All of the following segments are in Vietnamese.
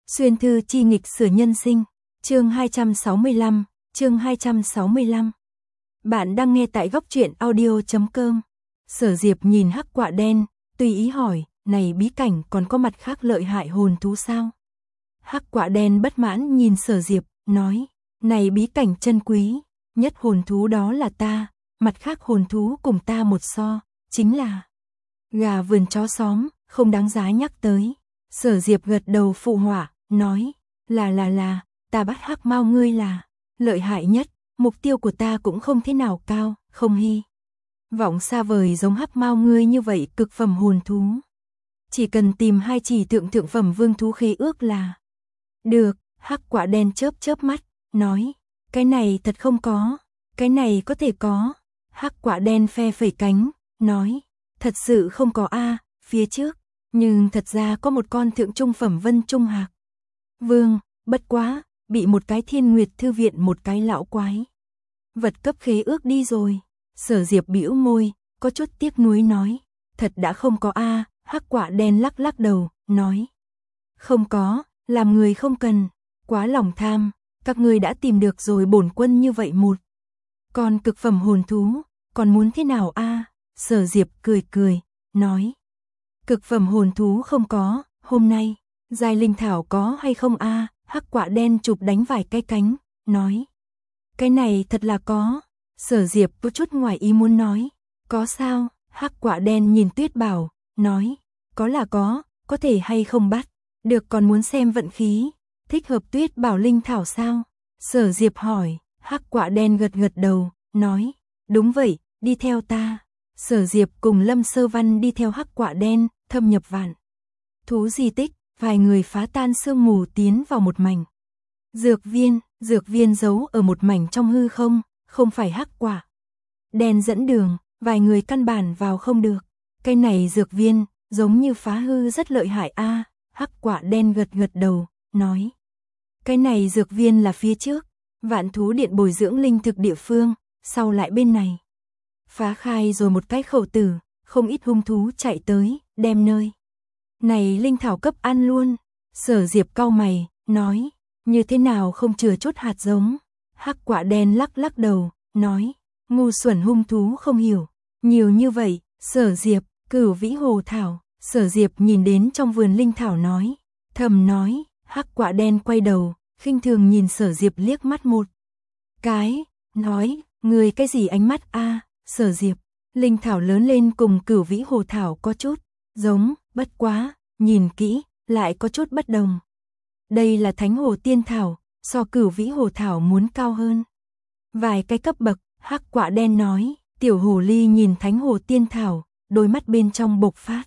Xuyên thư chi nghịch sửa nhân sinh, chương 265, chương 265. Bạn đang nghe tại góc truyện audio.com. Sở Diệp nhìn hắc quạ đen, tùy ý hỏi, này bí cảnh còn có mặt khác lợi hại hồn thú sao? Hắc quạ đen bất mãn nhìn Sở Diệp, nói, này bí cảnh chân quý, nhất hồn thú đó là ta, mặt khác hồn thú cùng ta một so, chính là gà vườn chó xóm, không đáng giá nhắc tới. Sở Diệp gật đầu phụ họa, nói, là, ta bắt hắc mao ngươi là lợi hại nhất, mục tiêu của ta cũng không thế nào cao, không hy vọng xa vời giống hắc mao ngươi như vậy cực phẩm hồn thú. Chỉ cần tìm 2 chỉ thượng phẩm vương thú khế ước là được. Hắc quạ đen chớp mắt, nói, cái này thật không có, cái này có thể có. Hắc quạ đen phe phẩy cánh, nói, thật sự không có a, phía trước, nhưng thật ra có một con thượng trung phẩm vân trung hạc vương, bất quá, bị một cái Thiên Nguyệt thư viện một cái lão quái vật cấp khế ước đi rồi. Sở Diệp bĩu môi, có chút tiếc nuối nói, thật đã không có a. Hắc quạ đen lắc đầu, nói, không có, làm người không cần, quá lòng tham, các ngươi đã tìm được rồi bổn quân như vậy một con cực phẩm hồn thú, còn muốn thế nào a? Sở Diệp cười, nói, cực phẩm hồn thú không có, hôm nay, giai linh thảo có hay không a? Hắc quạ đen chụp đánh vài cái cánh, nói, cái này thật là có. Sở Diệp có chút ngoài ý muốn nói, có sao? Hắc quạ đen nhìn Tuyết Bảo, nói, có là có thể hay không bắt được còn muốn xem vận khí, thích hợp Tuyết Bảo linh thảo sao? Sở Diệp hỏi. Hắc quạ đen gật đầu, nói, đúng vậy, đi theo ta. Sở Diệp cùng Lâm Sơ Văn đi theo hắc quạ đen, thâm nhập vạn thú di tích, vài người phá tan sương mù tiến vào một mảnh dược viên giấu ở một mảnh trong hư không phải hắc quạ đen dẫn đường, vài người căn bản vào không được. Cái này dược viên, giống như phá hư rất lợi hại a. Hắc quạ đen gật đầu, nói, cái này dược viên là phía trước vạn thú điện bồi dưỡng linh thực địa phương, sau lại bên này phá khai rồi một cái khẩu tử, không ít hung thú chạy tới, đem nơi này linh thảo cấp ăn luôn. Sở Diệp cau mày, nói, như thế nào không chừa chút hạt giống? Hắc quạ đen lắc đầu, nói, ngu xuẩn hung thú không hiểu nhiều như vậy. Sở Diệp, Cửu Vĩ Hồ Thảo. Sở Diệp nhìn đến trong vườn linh thảo nói, thầm nói. Hắc quạ đen quay đầu, khinh thường nhìn Sở Diệp liếc mắt một cái, nói, người cái gì ánh mắt a? Sở Diệp, linh thảo lớn lên cùng Cửu Vĩ Hồ Thảo có chút giống, bất quá, nhìn kỹ, lại có chút bất đồng. Đây là Thánh Hồ Tiên Thảo, so Cửu Vĩ Hồ Thảo muốn cao hơn vài cái cấp bậc. Hắc quạ đen nói. Tiểu hồ ly nhìn Thánh Hồ Tiên Thảo, đôi mắt bên trong bộc phát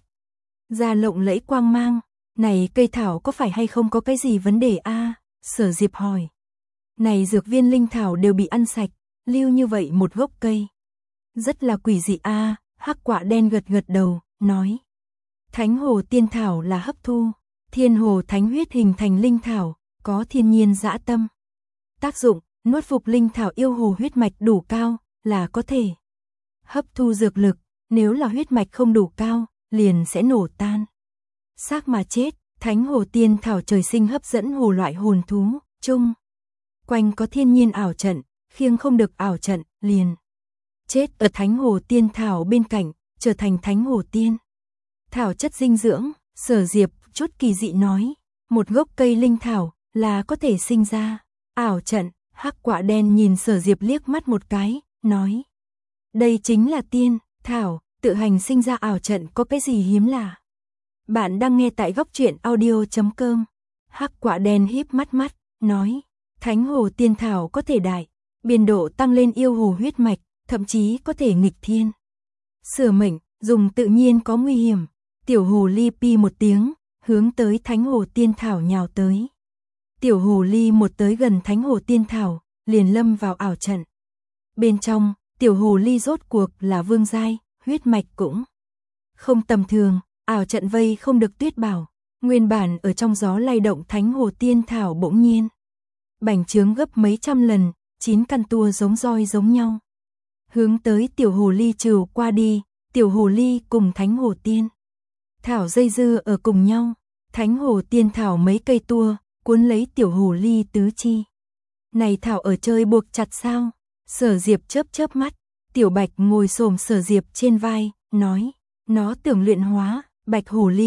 ra lộng lẫy quang mang. Này cây thảo có phải hay không có cái gì vấn đề a? Sở Diệp hỏi. Này dược viên linh thảo đều bị ăn sạch, lưu như vậy một gốc cây, rất là quỷ dị a. Hắc quạ đen gật đầu, nói, Thánh Hồ Tiên Thảo là hấp thu thiên hồ thánh huyết hình thành linh thảo, có thiên nhiên dã tâm tác dụng, nuốt phục linh thảo yêu hồ huyết mạch đủ cao là có thể hấp thu dược lực, nếu là huyết mạch không đủ cao, liền sẽ nổ tan xác mà chết. Thánh Hồ Tiên Thảo trời sinh hấp dẫn hồ loại hồn thú, chung quanh có thiên nhiên ảo trận, khiêng không được ảo trận, liền chết ở Thánh Hồ Tiên Thảo bên cạnh, trở thành Thánh Hồ Tiên Thảo chất dinh dưỡng. Sở Diệp chút kỳ dị nói, một gốc cây linh thảo là có thể sinh ra ảo trận. Hắc quạ đen nhìn Sở Diệp liếc mắt một cái, nói, đây chính là tiên thảo, tự hành sinh ra ảo trận có cái gì hiếm lạ. Bạn đang nghe tại góc truyện audio.com. Hắc quạ đen híp mắt, nói, Thánh Hồ Tiên Thảo có thể đại biên độ tăng lên yêu hồ huyết mạch, thậm chí có thể nghịch thiên sửa mệnh, dùng tự nhiên có nguy hiểm. Tiểu hồ ly pi một tiếng, hướng tới Thánh Hồ Tiên Thảo nhào tới. Tiểu hồ ly một tới gần Thánh Hồ Tiên Thảo, liền lâm vào ảo trận bên trong. Tiểu hồ ly rốt cuộc là vương giai, huyết mạch cũng không tầm thường, ảo trận vây không được Tuyết Bảo. Nguyên bản ở trong gió lay động Thánh Hồ Tiên Thảo bỗng nhiên bành trướng gấp mấy trăm lần, 9 căn tua giống roi giống nhau, hướng tới tiểu hồ ly trừ qua đi. Tiểu hồ ly cùng Thánh Hồ Tiên Thảo dây dưa ở cùng nhau, Thánh Hồ Tiên Thảo mấy cây tua cuốn lấy tiểu hồ ly tứ chi. Này thảo ở chơi buộc chặt sao? Sở Diệp chớp chớp mắt, Tiểu Bạch ngồi xổm Sở Diệp trên vai, nói, nó tưởng luyện hóa, Bạch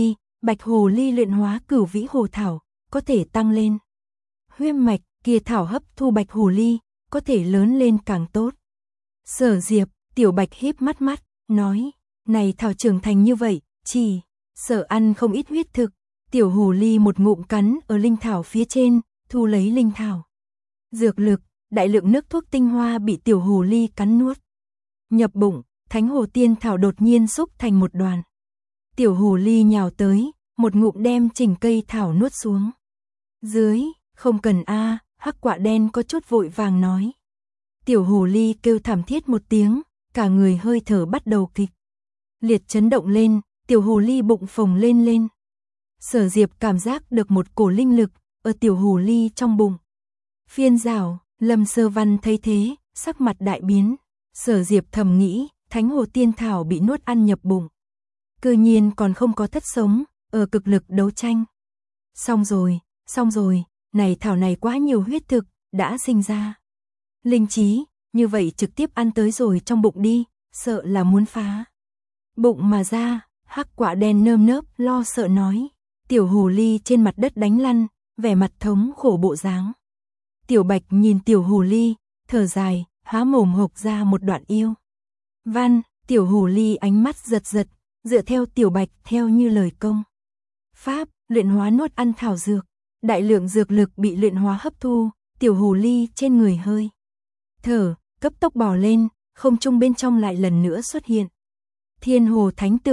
hồ ly luyện hóa cửu vĩ hồ thảo, có thể tăng lên huyết mạch, kia thảo hấp thu Bạch hồ ly, có thể lớn lên càng tốt. Sở Diệp, Tiểu Bạch híp mắt mắt, nói, này thảo trưởng thành như vậy, chỉ sợ ăn không ít huyết thực. Tiểu hồ ly một ngụm cắn ở linh thảo phía trên, thu lấy linh thảo. Dược lực, đại lượng nước thuốc tinh hoa bị tiểu hồ ly cắn nuốt. Nhập bụng, thánh hồ tiên thảo đột nhiên xúc thành một đoàn. Tiểu hồ ly nhào tới, một ngụm đem chỉnh cây thảo nuốt xuống. Dưới, không cần a, hắc quạ đen có chút vội vàng nói. Tiểu hồ ly kêu thảm thiết một tiếng, cả người hơi thở bắt đầu kịch liệt chấn động lên, tiểu hồ ly bụng phồng lên lên. Sở Diệp cảm giác được một cổ linh lực ở tiểu hồ ly trong bụng. Phiên rào, Lâm Sơ Văn thấy thế, sắc mặt đại biến. Sở Diệp thầm nghĩ, thánh hồ tiên thảo bị nuốt ăn nhập bụng. Cư nhiên còn không có thất sống, ở cực lực đấu tranh. Xong rồi, này thảo này quá nhiều huyết thực, đã sinh ra linh trí, như vậy trực tiếp ăn tới rồi trong bụng đi, sợ là muốn phá bụng mà ra. Hắc quạ đen nơm nớp lo sợ nói. Tiểu hồ ly trên mặt đất đánh lăn, vẻ mặt thống khổ bộ dáng. Tiểu Bạch nhìn tiểu hồ ly, thở dài, há mồm hộc ra một đoạn yêu văn. Tiểu hồ ly ánh mắt giật giật, dựa theo Tiểu Bạch theo như lời công pháp, luyện hóa nuốt ăn thảo dược. Đại lượng dược lực bị luyện hóa hấp thu, tiểu hồ ly trên người hơi thở, cấp tốc bò lên, không trung bên trong lại lần nữa xuất hiện. Thiên hồ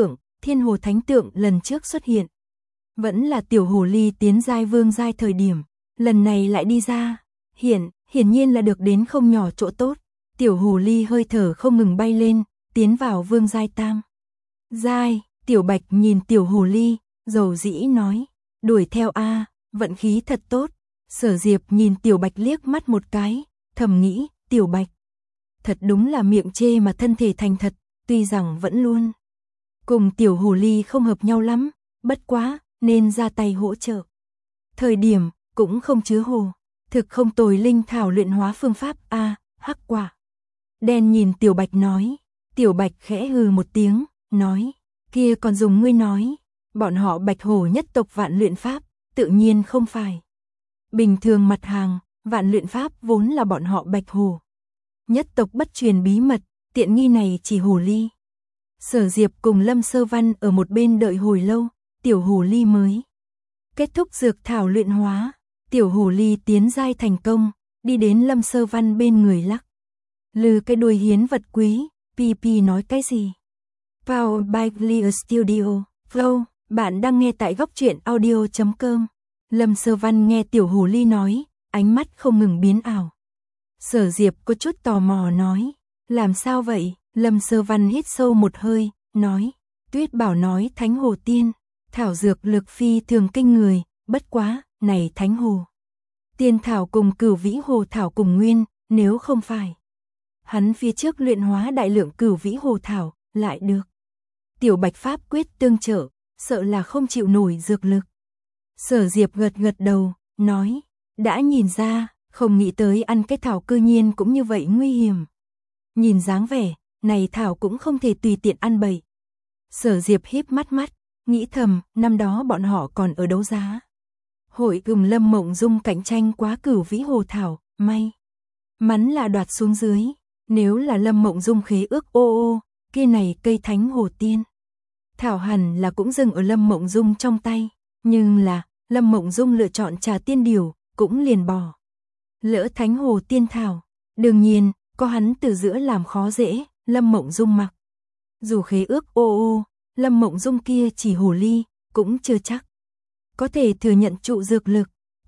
thánh tượng lần trước xuất hiện, vẫn là tiểu hồ ly tiến giai vương giai thời điểm, lần này lại đi ra, hiển nhiên là được đến không nhỏ chỗ tốt. Tiểu hồ ly hơi thở không ngừng bay lên, tiến vào vương giai tam giai. Tiểu Bạch nhìn tiểu hồ ly, dầu dĩ nói, đuổi theo a, vận khí thật tốt. Sở Diệp nhìn Tiểu Bạch liếc mắt một cái, thầm nghĩ, Tiểu Bạch thật đúng là miệng chê mà thân thể thành thật, tuy rằng vẫn luôn cùng tiểu hồ ly không hợp nhau lắm, bất quá nên ra tay hỗ trợ thời điểm cũng không chứa hồ thực không tồi linh thảo luyện hóa phương pháp a. Hắc quả đen nhìn Tiểu Bạch nói. Tiểu Bạch khẽ hừ một tiếng, nói, kia còn dùng ngươi nói, bọn họ Bạch Hổ nhất tộc vạn luyện pháp, tự nhiên không phải bình thường mặt hàng, vạn luyện pháp vốn là bọn họ Bạch Hổ nhất tộc bất truyền bí mật, tiện nghi này chỉ hồ ly. Sở Diệp cùng Lâm Sơ Văn ở một bên đợi hồi lâu, tiểu hồ ly mới kết thúc dược thảo luyện hóa. Tiểu hồ ly tiến giai thành công, đi đến Lâm Sơ Văn bên người lắc lư cái đuôi hiến vật quý. PP nói cái gì? Powered by Clear Studio. Flow, bạn đang nghe tại góc truyện audio.com. Lâm Sơ Văn nghe tiểu hồ ly nói, ánh mắt không ngừng biến ảo. Sở Diệp có chút tò mò nói, làm sao vậy? Lâm Sơ Văn hít sâu một hơi, nói, Tuyết Bảo nói thánh hồ tiên thảo dược lực phi thường kinh người, bất quá, này thánh hồ tiên thảo cùng cửu vĩ hồ thảo cùng nguyên, nếu không phải hắn phía trước luyện hóa đại lượng cửu vĩ hồ thảo, lại được Tiểu Bạch pháp quyết tương trợ, sợ là không chịu nổi dược lực. Sở Diệp gật gật đầu, nói, đã nhìn ra, không nghĩ tới ăn cái thảo cư nhiên cũng như vậy nguy hiểm. Nhìn dáng vẻ, này thảo cũng không thể tùy tiện ăn bậy. Sở Diệp híp mắt mắt, nghĩ thầm, năm đó bọn họ còn ở đấu giá hội cùng Lâm Mộng Dung cạnh tranh quá cửu vĩ hồ thảo, may mắn là đoạt xuống dưới. Nếu là Lâm Mộng Dung khế ước kia này cây thánh hồ tiên thảo hẳn là cũng dừng ở Lâm Mộng Dung trong tay, nhưng là Lâm Mộng Dung lựa chọn trà tiên điều, cũng liền bỏ lỡ thánh hồ tiên thảo. Đương nhiên, có hắn từ giữa làm khó dễ, Lâm Mộng Dung mặc dù khế ước Lâm Mộng Dung kia chỉ hồ ly, cũng chưa chắc có thể thừa nhận trụ dược lực.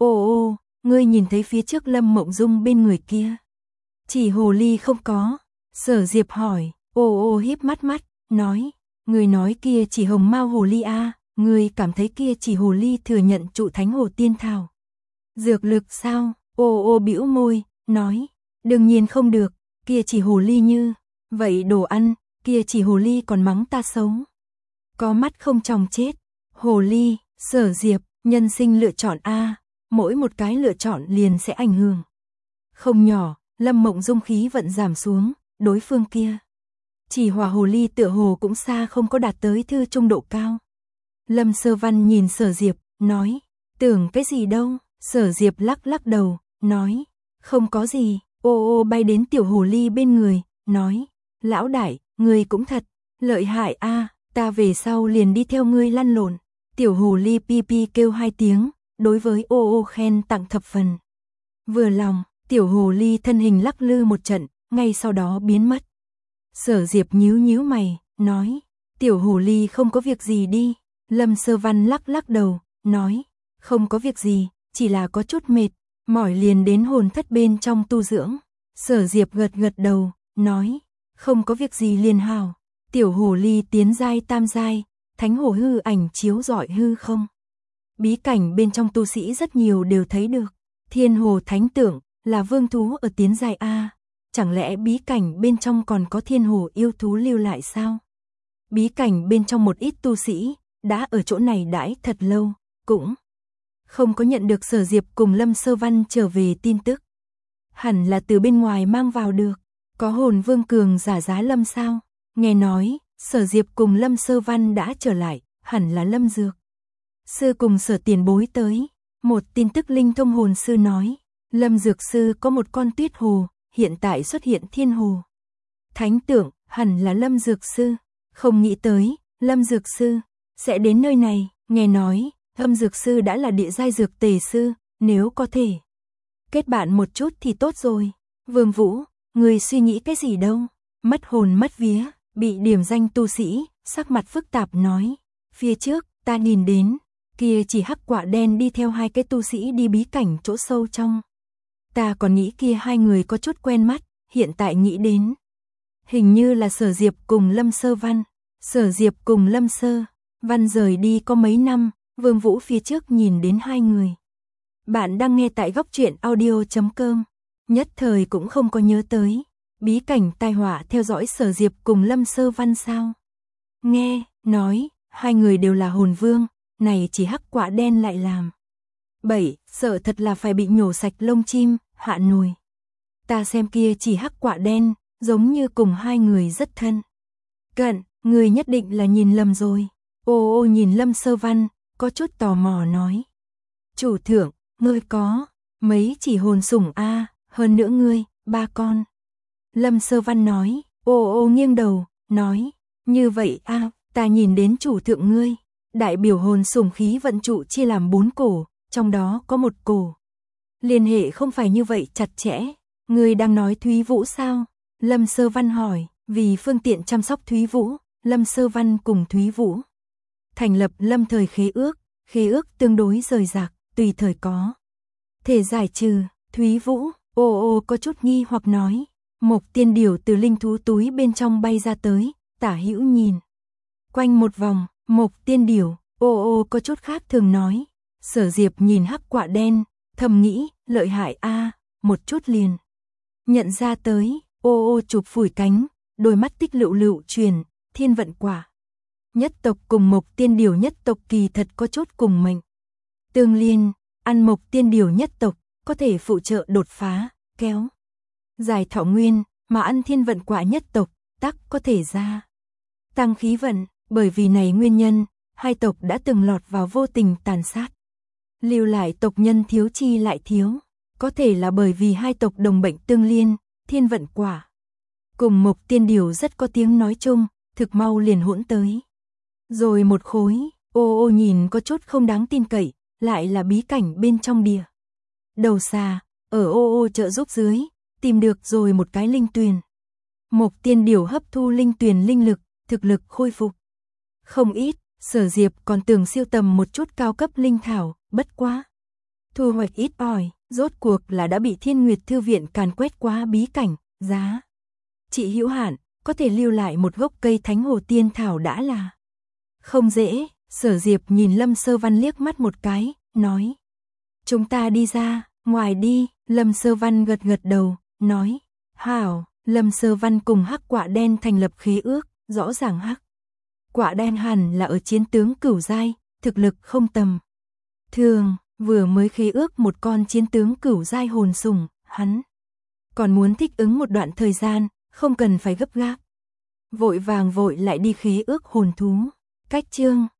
Ngươi nhìn thấy phía trước Lâm Mộng Dung bên người kia chỉ hồ ly không có? Sở Diệp hỏi. Híp mắt mắt, nói, người nói kia chỉ hồng mao hồ ly a, người cảm thấy kia chỉ hồ ly thừa nhận trụ thánh hồ tiên thảo dược lực sao? Bĩu môi, nói, đương nhiên không được, kia chỉ hồ ly như vậy đồ ăn, kia chỉ hồ ly còn mắng ta xấu, có mắt không tròng chết. Hồ ly, Sở Diệp, nhân sinh lựa chọn a, mỗi một cái lựa chọn liền sẽ ảnh hưởng không nhỏ. Lâm Mộng Dung khí vận giảm xuống, đối phương kia chỉ hỏa hồ ly tựa hồ cũng xa không có đạt tới thư trung độ cao. Lâm Sơ Văn nhìn Sở Diệp, nói, tưởng cái gì đâu. Sở Diệp lắc lắc đầu, nói, không có gì. Ô bay đến tiểu hồ ly bên người, nói, lão đại, ngươi cũng thật lợi hại a, ta về sau liền đi theo ngươi lăn lộn. Tiểu hồ ly pi pi kêu 2 tiếng, đối với ô khen tặng thập phần vừa lòng. Tiểu hồ ly thân hình lắc lư một trận, ngay sau đó biến mất. Sở Diệp nhíu nhíu mày, nói, tiểu hồ ly không có việc gì đi. Lâm Sơ Văn lắc lắc đầu, nói, không có việc gì, chỉ là có chút mệt, mỏi liền đến hồn thất bên trong tu dưỡng. Sở Diệp gật gật đầu, nói, không có việc gì liền hào. Tiểu hồ ly tiến giai tam giai, thánh hồ hư ảnh chiếu rọi hư không. Bí cảnh bên trong tu sĩ rất nhiều đều thấy được. Thiên hồ thánh tượng là vương thú ở tiến giai A. Chẳng lẽ bí cảnh bên trong còn có thiên hồ yêu thú lưu lại sao? Bí cảnh bên trong một ít tu sĩ đã ở chỗ này đãi thật lâu, cũng không có nhận được Sở Diệp cùng Lâm Sơ Văn trở về tin tức. Hẳn là từ bên ngoài mang vào được. Có hồn vương cường giả giá Lâm sao? Nghe nói, Sở Diệp cùng Lâm Sơ Văn đã trở lại, hẳn là Lâm Dược sư cùng Sở tiền bối tới. Một tin tức linh thông hồn sư nói, Lâm Dược sư có một con tuyết hồ, hiện tại xuất hiện thiên hồ thánh tượng, hẳn là Lâm Dược sư. Không nghĩ tới, Lâm Dược sư sẽ đến nơi này. Nghe nói, Lâm Dược sư đã là địa giai dược tề sư, nếu có thể kết bạn một chút thì tốt rồi. Vương Vũ, người suy nghĩ cái gì đâu? Mất hồn mất vía, bị điểm danh tu sĩ, sắc mặt phức tạp nói, phía trước, ta nhìn đến, kia chỉ hắc quạ đen đi theo 2 cái tu sĩ đi bí cảnh chỗ sâu trong. Ta còn nghĩ kia 2 người có chút quen mắt, hiện tại nghĩ đến, hình như là Sở Diệp cùng Lâm Sơ Văn. Sở Diệp cùng Lâm Sơ Văn rời đi có mấy năm, Vương Vũ phía trước nhìn đến 2 người. Bạn đang nghe tại góc truyện audio.com, nhất thời cũng không có nhớ tới. Bí cảnh tai họa theo dõi Sở Diệp cùng Lâm Sơ Văn sao? Nghe, nói, 2 người đều là hồn vương, này chỉ hắc quạ đen lại làm. Sợ thật là phải bị nhổ sạch lông chim, hạ nồi. Ta xem kia chỉ hắc quạ đen, giống như cùng 2 người rất thân cận, người nhất định là nhìn lầm rồi. Ô nhìn Lâm Sơ Văn, có chút tò mò nói. Chủ thượng, ngươi có mấy chỉ hồn sủng a, hơn nữa ngươi, 3 con. Lâm Sơ Văn nói, ô nghiêng đầu, nói, như vậy a, ta nhìn đến chủ thượng ngươi, đại biểu hồn sủng khí vận trụ chia làm 4 cổ, trong đó có 1 cổ liên hệ không phải như vậy chặt chẽ. Ngươi đang nói Thúy Vũ sao? Lâm Sơ Văn hỏi. Vì phương tiện chăm sóc Thúy Vũ, Lâm Sơ Văn cùng Thúy Vũ thành lập lâm thời khế ước tương đối rời rạc, tùy thời có thể giải trừ. Thúy Vũ, ô có chút nghi hoặc nói. Mộc tiên điểu từ linh thú túi bên trong bay ra tới, tả hữu nhìn quanh một vòng. Mộc tiên điểu, ô có chút khác thường nói. Sở Diệp nhìn hắc quạ đen, thầm nghĩ, lợi hại a, một chút liền nhận ra tới. Ô chụp phủi cánh, đôi mắt tích lựu truyền, thiên vận quả nhất tộc cùng Mộc tiên điểu nhất tộc kỳ thật có chút cùng mệnh tương liên. Ăn Mộc tiên điểu nhất tộc có thể phụ trợ đột phá, kéo dài thọ nguyên, mà ăn thiên vận quả nhất tộc tắc có thể gia tăng khí vận. Bởi vì này nguyên nhân, 2 tộc đã từng lọt vào vô tình tàn sát, lưu lại tộc nhân thiếu chi lại thiếu. Có thể là bởi vì 2 tộc đồng bệnh tương liên, thiên vận quả cùng Mộc tiên điểu rất có tiếng nói chung, thực mau liền hỗn tới rồi một khối. Ô nhìn có chút không đáng tin cậy, lại là bí cảnh bên trong địa đầu xà, ở ô trợ giúp dưới, tìm được rồi một cái linh tuyền. Mộc tiên điểu hấp thu linh tuyền linh lực, thực lực khôi phục không ít. Sở Diệp còn tưởng siêu tầm một chút cao cấp linh thảo, bất quá thu hoạch ít ỏi, rốt cuộc là đã bị Thiên Nguyệt Thư viện càn quét qua bí cảnh, giá trị hữu hạn, có thể lưu lại một gốc cây thánh hồ tiên thảo đã là không dễ. Sở Diệp nhìn Lâm Sơ Văn liếc mắt một cái, nói, chúng ta đi ra ngoài đi. Lâm Sơ Văn gật gật đầu, nói, hảo. Lâm Sơ Văn cùng hắc quạ đen thành lập khế ước, rõ ràng hắc quạ đen hẳn là ở chiến tướng cửu giai, thực lực không tầm thường. Vừa mới khế ước một con chiến tướng cửu giai hồn sủng, hắn còn muốn thích ứng một đoạn thời gian, không cần phải gấp gáp. Vội vàng vội lại đi khế ước hồn thú. Cách chương